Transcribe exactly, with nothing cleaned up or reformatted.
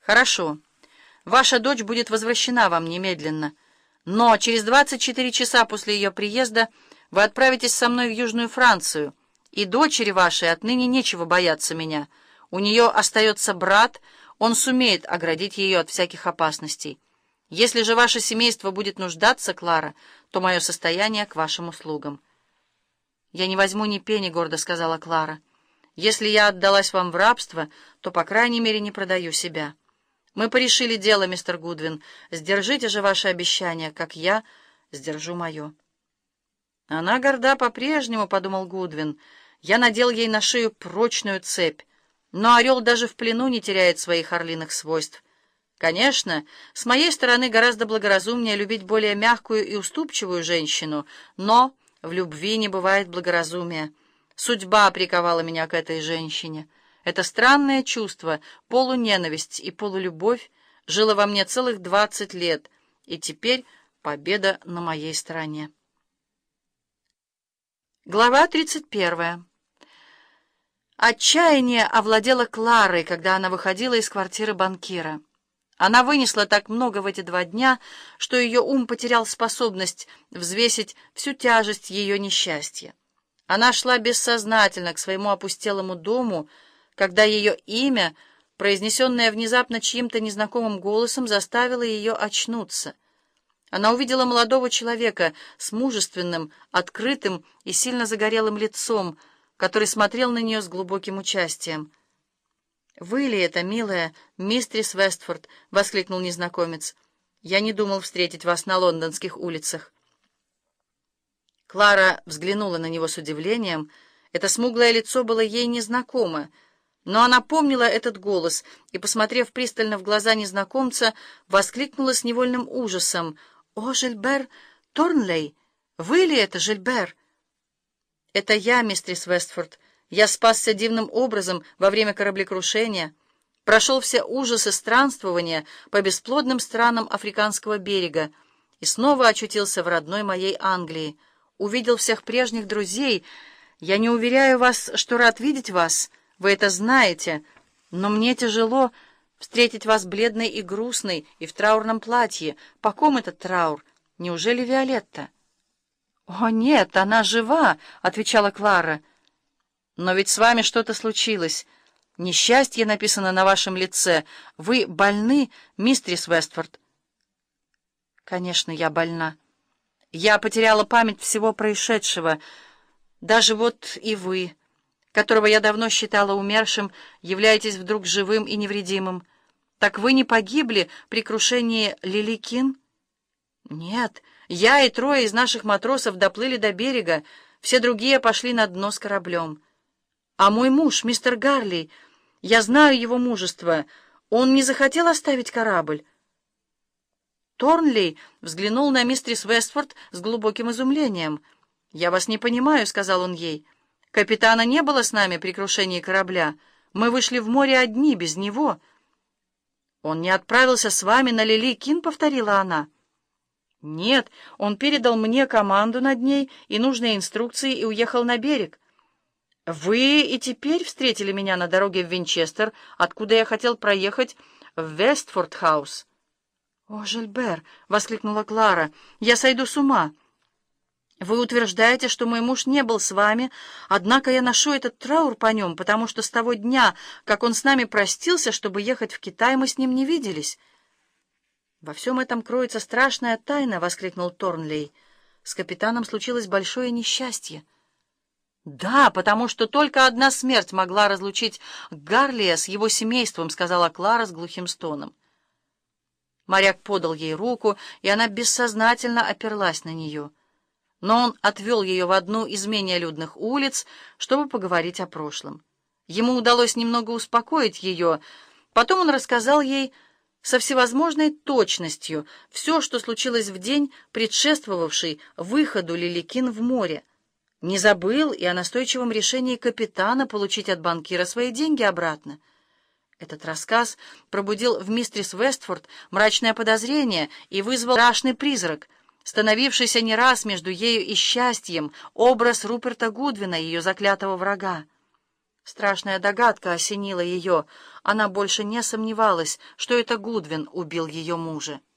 Хорошо. Ваша дочь будет возвращена вам немедленно. Но через двадцать четыре часа после ее приезда вы отправитесь со мной в Южную Францию, и дочери вашей отныне нечего бояться меня. У нее остается брат, он сумеет оградить ее от всяких опасностей. Если же ваше семейство будет нуждаться, Клара, то мое состояние к вашим услугам». «Я не возьму ни пени», — гордо сказала Клара. «Если я отдалась вам в рабство, то, по крайней мере, не продаю себя. Мы порешили дело, мистер Гудвин. Сдержите же ваше обещание, как я сдержу мое». «Она горда по-прежнему», — подумал Гудвин. «Я надел ей на шею прочную цепь, но орел даже в плену не теряет своих орлиных свойств. Конечно, с моей стороны гораздо благоразумнее любить более мягкую и уступчивую женщину, но в любви не бывает благоразумия. Судьба приковала меня к этой женщине. Это странное чувство, полуненависть и полулюбовь, жило во мне целых двадцать лет, и теперь победа на моей стороне». Глава тридцать первая. Отчаяние овладело Кларой, когда она выходила из квартиры банкира. Она вынесла так много в эти два дня, что ее ум потерял способность взвесить всю тяжесть ее несчастья. Она шла бессознательно к своему опустелому дому, когда ее имя, произнесенное внезапно чьим-то незнакомым голосом, заставило ее очнуться. Она увидела молодого человека с мужественным, открытым и сильно загорелым лицом, который смотрел на нее с глубоким участием. «Вы ли это, милая мистерис Вестфорд?» — воскликнул незнакомец. «Я не думал встретить вас на лондонских улицах». Клара взглянула на него с удивлением. Это смуглое лицо было ей незнакомо, но она помнила этот голос и, посмотрев пристально в глаза незнакомца, воскликнула с невольным ужасом: «О, Жильбер Торнлей! Вы ли это, Жильбер?» «Это я, мистерис Вестфорд. Я спасся дивным образом во время кораблекрушения, прошел все ужасы странствования по бесплодным странам африканского берега и снова очутился в родной моей Англии. Увидел всех прежних друзей. Я не уверяю вас, что рад видеть вас, вы это знаете, но мне тяжело встретить вас бледной и грустной и в траурном платье. По ком этот траур? Неужели Виолетта?» «О, нет, она жива», — отвечала Клара. «Но ведь с вами что-то случилось. Несчастье написано на вашем лице. Вы больны, мистерис Вестфорд?» «Конечно, я больна. Я потеряла память всего происшедшего. Даже вот и вы, которого я давно считала умершим, являетесь вдруг живым и невредимым. Так вы не погибли при крушении Лиликин?» «Нет, я и трое из наших матросов доплыли до берега, все другие пошли на дно с кораблем. А мой муж, мистер Гарли, я знаю его мужество, он не захотел оставить корабль». Торнли взглянул на мистерис Вестфорд с глубоким изумлением. «Я вас не понимаю», — сказал он ей. «Капитана не было с нами при крушении корабля. Мы вышли в море одни, без него». «Он не отправился с вами на Лиликин?» — повторила она. «Нет, он передал мне команду над ней и нужные инструкции и уехал на берег. Вы и теперь встретили меня на дороге в Винчестер, откуда я хотел проехать в Вестфорд-хаус». «О, Жильбер!» — воскликнула Клара. «Я сойду с ума. Вы утверждаете, что мой муж не был с вами, однако я ношу этот траур по нем, потому что с того дня, как он с нами простился, чтобы ехать в Китай, мы с ним не виделись». «Во всем этом кроется страшная тайна», — воскликнул Торнлей. «С капитаном случилось большое несчастье». «Да, потому что только одна смерть могла разлучить Гарлия с его семейством», — сказала Клара с глухим стоном. Моряк подал ей руку, и она бессознательно оперлась на нее. Но он отвел ее в одну из менее людных улиц, чтобы поговорить о прошлом. Ему удалось немного успокоить ее. Потом он рассказал ей со всевозможной точностью все, что случилось в день, предшествовавший выходу Лиликин в море. Не забыл и о настойчивом решении капитана получить от банкира свои деньги обратно. Этот рассказ пробудил в мистерис Вестфорд мрачное подозрение и вызвал страшный призрак, становившийся не раз между ею и счастьем, образ Руперта Гудвина, ее заклятого врага. Страшная догадка осенила ее. Она больше не сомневалась, что это Гудвин убил ее мужа.